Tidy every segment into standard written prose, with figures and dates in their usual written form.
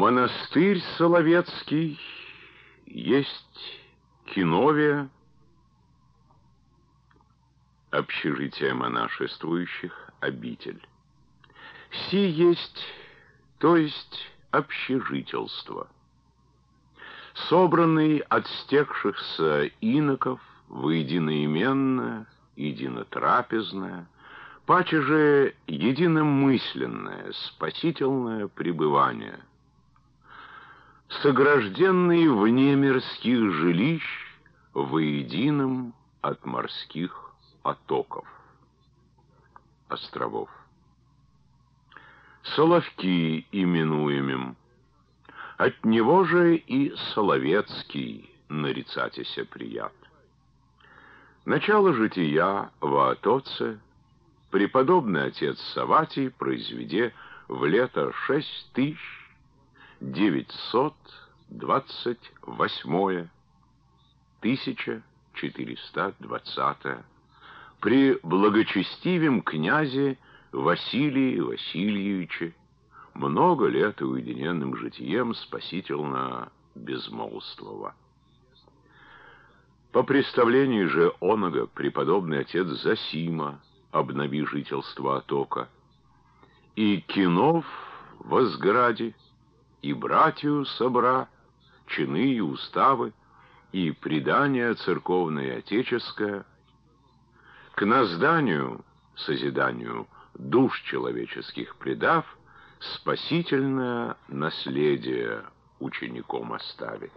Монастырь Соловецкий есть Киновия, общежитие монашествующих, обитель. Си есть, то есть общежительство, собранный от стекшихся иноков воединоименное, единотрапезное, паче же единомысленное, спасительное пребывание, согражденный вне мирских жилищ воедином от морских потоков, островов. Соловки именуемым, от него же и Соловецкий нарицатися прият. Начало жития Ваатоце преподобный отец Саватий произведе в лето 6928 1420 при благочестивем князе Василии Васильевиче, много лет уединенным житием спасительно безмолвствова. По представлению же оного преподобный отец Зосима обнови жительство Отока, и Кинов во сграде, и братью собра, чины и уставы, и предание церковное и отеческое, к назданию, созиданию душ человеческих предав, спасительное наследие учеником оставит.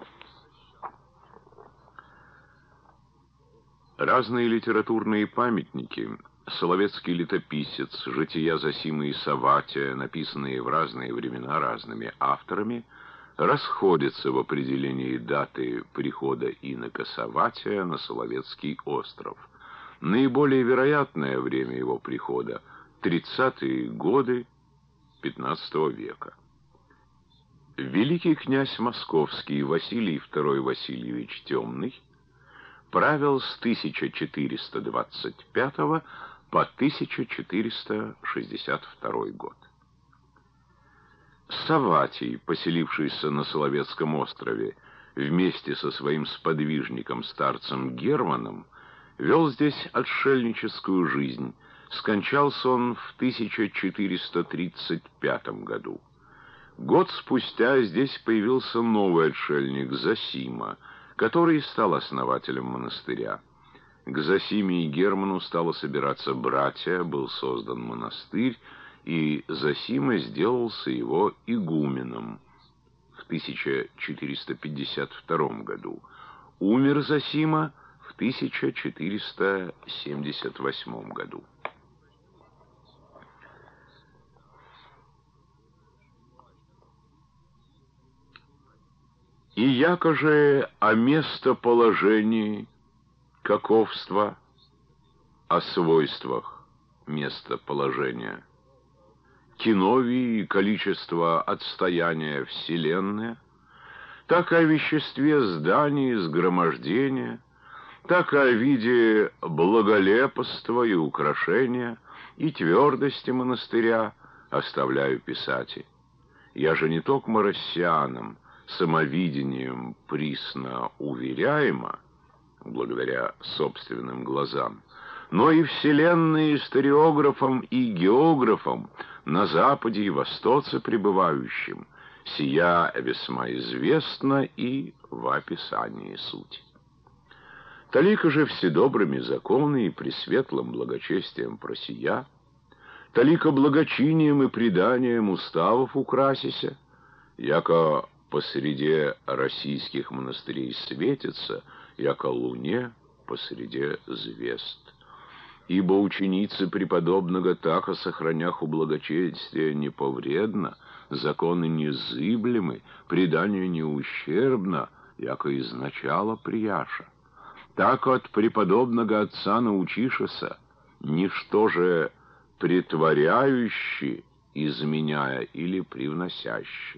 Разные литературные памятники, Соловецкий летописец, жития Зосимы и Саватия, написанные в разные времена разными авторами, расходятся в определении даты прихода инока Саватия на Соловецкий остров. Наиболее вероятное время его прихода — 30-е годы XV века. Великий князь московский Василий II Васильевич Темный правил с 1425 по 1462 год. Саватий, поселившийся на Соловецком острове вместе со своим сподвижником старцем Германом, вел здесь отшельническую жизнь. Скончался он в 1435 году. Год спустя здесь появился новый отшельник Зосима, который стал основателем монастыря. К Зосиме и Герману стало собираться братья, был создан монастырь, и Зосима сделался его игуменом в 1452 году. Умер Зосима в 1478 году. И яко же о местоположении каковства, о свойствах местоположения, Киновии и количество отстояния Вселенной, так и о веществе зданий, сгромождения, так и о виде благолепства и украшения, и твердости монастыря оставляю писати. Я же не только россиянам, самовидением присно уверяемо, благодаря собственным глазам, но и вселенной историографам и географам на Западе и Востоце пребывающим, сия весьма известна и в описании суть. Талико же вседобрыми законы и пресветлым благочестием просия, талико благочинием и преданием уставов украсися, яко посреди российских монастырей светится, яко луне посреди звезд. Ибо ученицы преподобного так сохранях у благочестия неповредно, законы незыблемы, преданию не ущербно, яко изначало прияша. Так от преподобного отца научишеся, ничто же претворяющий, изменяя или привносящий.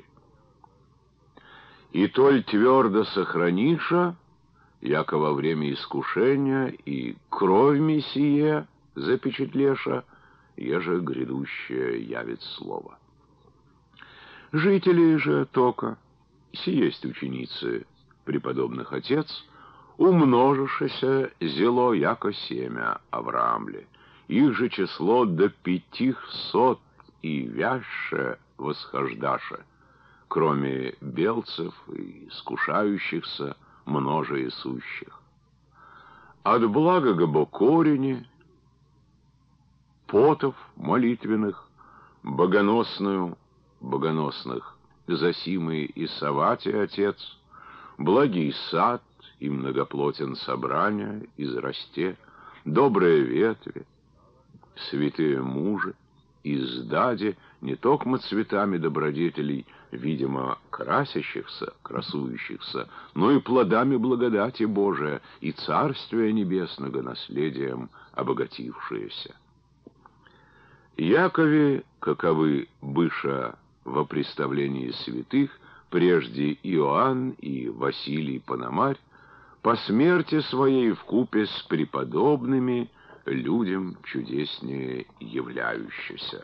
И толь твердо сохраниша, яко во время искушения и кровь Мессия запечатлеша, еже грядущее явит слово. Жители же тока, сиесть ученицы преподобных отец, умножившееся зело яко семя Авраамле, их же число до 500 и вяще восхождаше, кроме белцев и скушающихся, множе сущих. От благого корени, потов молитвенных, богоносных, Зосимы и Савати отец, благий сад и многоплотен собрания израсте, добрые ветви, святые мужи, издаде не токмо цветами добродетелей, видимо, красующихся, но и плодами благодати Божия и Царствия Небесного наследием обогатившиеся. Якове, каковы быша во представлении святых, прежде Иоанн и Василий Пономарь, по смерти своей вкупе с преподобными людям чудеснее являющийся.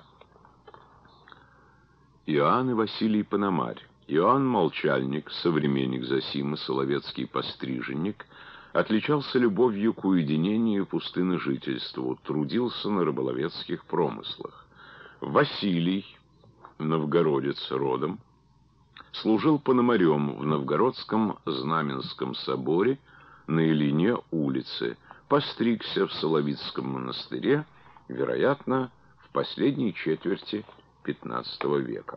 Иоанн и Василий Пономарь. Иоанн Молчальник, современник Зосимы, соловецкий постриженник, отличался любовью к уединению и пустынножительству, трудился на рыболовецких промыслах. Василий, новгородец родом, служил пономарем в Новгородском Знаменском соборе на Илине улице, постригся в Соловицком монастыре, вероятно, в последней четверти XV века.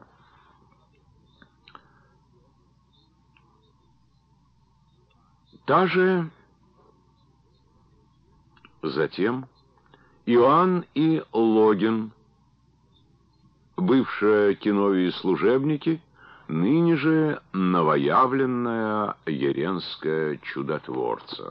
Затем Иоанн и Логин, бывшие киновые служебники, ныне же новоявленная еренская чудотворца.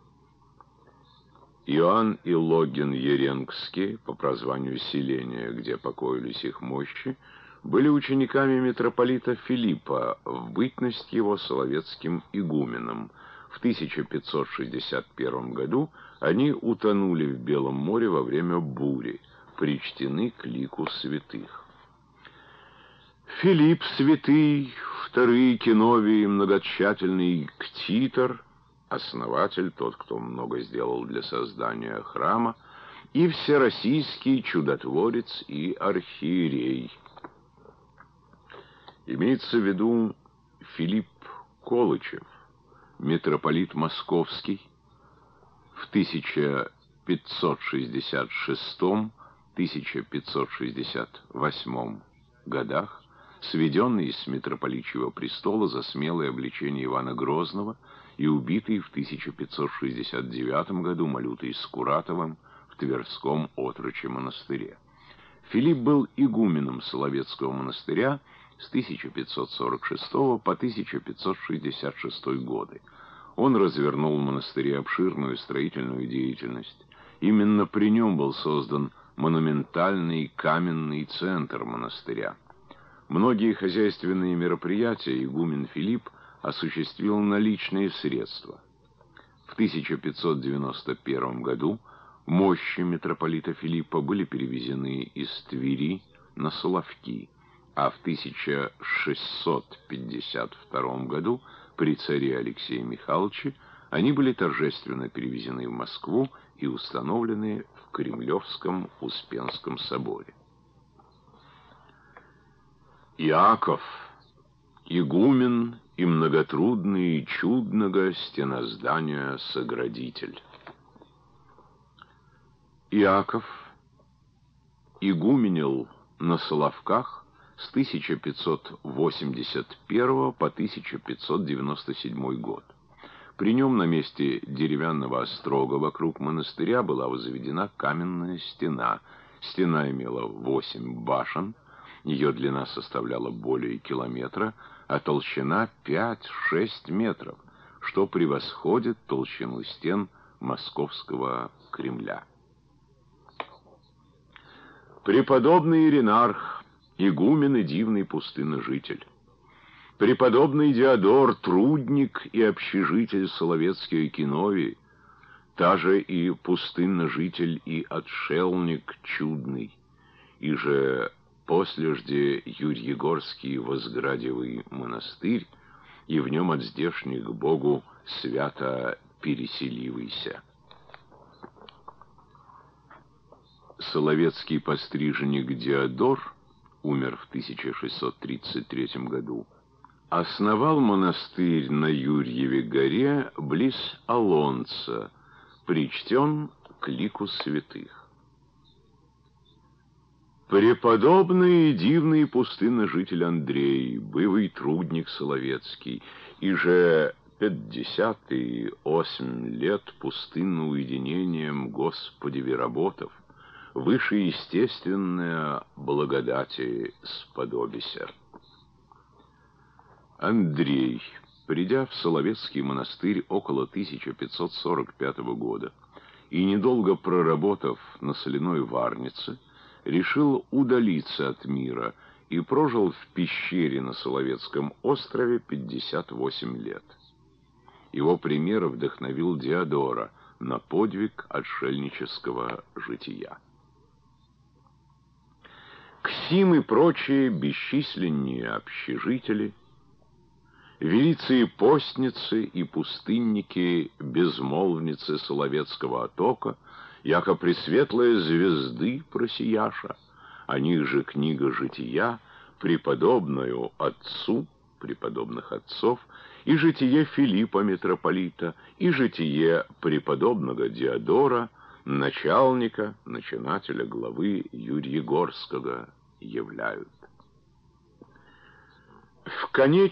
Иоанн и Логин Еренгские, по прозванию селения, где покоились их мощи, были учениками митрополита Филиппа в бытность его соловецким игуменом. В 1561 году они утонули в Белом море во время бури, причтены к лику святых. Филипп святый, вторые киновии, многотщательный ктитор, основатель, тот, кто много сделал для создания храма, и всероссийский чудотворец и архиерей. Имеется в виду Филипп Колычев, митрополит Московский, в 1566-1568 годах, сведенный с митрополичьего престола за смелое обличение Ивана Грозного и убитый в 1569 году Малютой Скуратовым в Тверском отрочье монастыре. Филипп был игуменом Соловецкого монастыря с 1546 по 1566 годы. Он развернул в монастыре обширную строительную деятельность. Именно при нем был создан монументальный каменный центр монастыря. Многие хозяйственные мероприятия игумен Филипп осуществил на личные средства. В 1591 году мощи митрополита Филиппа были перевезены из Твери на Соловки, а в 1652 году при царе Алексее Михайловиче они были торжественно перевезены в Москву и установлены в Кремлевском Успенском соборе. Иаков, игумен и многотрудный и чудного стеноздания соградитель. Иаков игуменил на Соловках с 1581 по 1597 год. При нем на месте деревянного острога вокруг монастыря была возведена каменная стена. Стена имела 8 башен, ее длина составляла более километра, а толщина 5-6 метров, что превосходит толщину стен Московского Кремля. Преподобный Иринарх, игумен и дивный пустынножитель. Преподобный Диодор, трудник и общежитель Соловецкой киновии, та же и пустынножитель и отшельник чудный, и же послежде Юрьегорский Возградевый монастырь, и в нем от здешних к Богу свято переселивайся. Соловецкий постриженник Диодор умер в 1633 году. Основал монастырь на Юрьеве горе близ Олонца, причтен к лику святых. Преподобный и дивный пустынный житель Андрей, бывый трудник соловецкий, и же 58 лет пустынно уединением Господи работав, выше естественное благодати сподобися. Андрей, придя в Соловецкий монастырь около 1545 года и недолго проработав на соляной варнице, решил удалиться от мира и прожил в пещере на Соловецком острове 58 лет. Его пример вдохновил Диодора на подвиг отшельнического жития. К сим и прочие бесчисленние общежители, велицы и постницы и пустынники, безмолвницы Соловецкого отока, яко пресветлая звезды просияша, о них же книга жития, преподобную отцу, преподобных отцов, и житие Филиппа митрополита, и житие преподобного Диодора, начальника, начинателя главы Юрьегорского, являют. В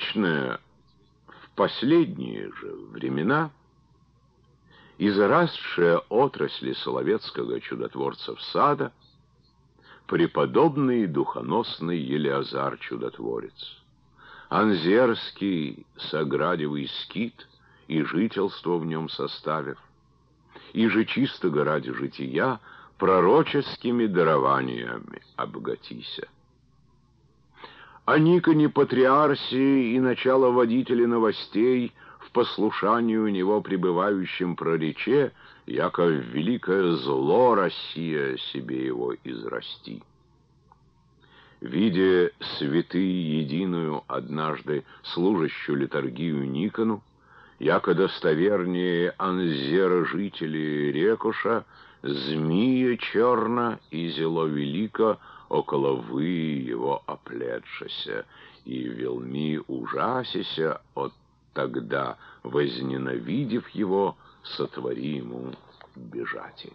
последние же времена и зарасшая отрасли Соловецкого чудотворцев сада преподобный духоносный Елеазар чудотворец, Анзерский соградевый скит и жительство в нем составив, и же чистого ради жития пророческими дарованиями обогатися. О Никоне Патриарсии и началоводителе новостей в послушании у него пребывающим прорече, яко в великое зло Россия себе его израсти. Видя святые единую однажды служащую литургию Никону, яко достовернее Анзера жители Рекуша, змея черна и зело велико около вы его оплетшася, и велми ужасися от тогда, возненавидев его, сотвори ему бежати.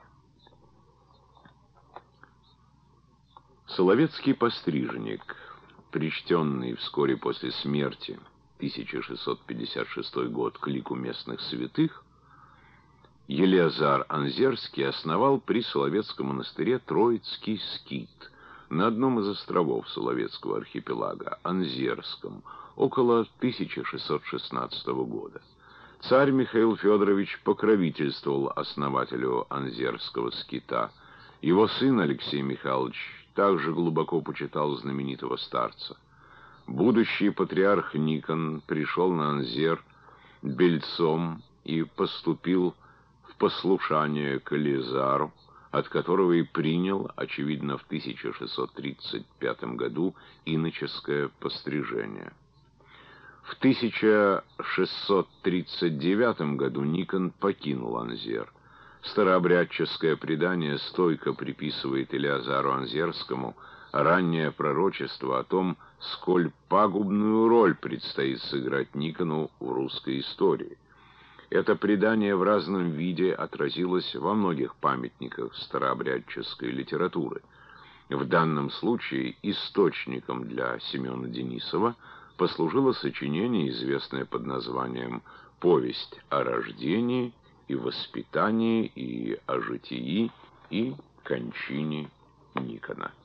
Соловецкий постриженник, причтенный вскоре после смерти, 1656 год, к лику местных святых, Елеазар Анзерский основал при Соловецком монастыре Троицкий скит на одном из островов Соловецкого архипелага, Анзерском, около 1616 года. Царь Михаил Федорович покровительствовал основателю Анзерского скита. Его сын Алексей Михайлович также глубоко почитал знаменитого старца. Будущий патриарх Никон пришел на Анзер бельцом и поступил в послушание к Елеазару, от которого и принял, очевидно, в 1635 году иноческое пострижение. В 1639 году Никон покинул Анзер. Старообрядческое предание стойко приписывает Елеазару Анзерскому раннее пророчество о том, сколь пагубную роль предстоит сыграть Никону в русской истории. Это предание в разном виде отразилось во многих памятниках старообрядческой литературы. В данном случае источником для Семена Денисова послужило сочинение, известное под названием «Повесть о рождении и воспитании и о житии и кончине Никона».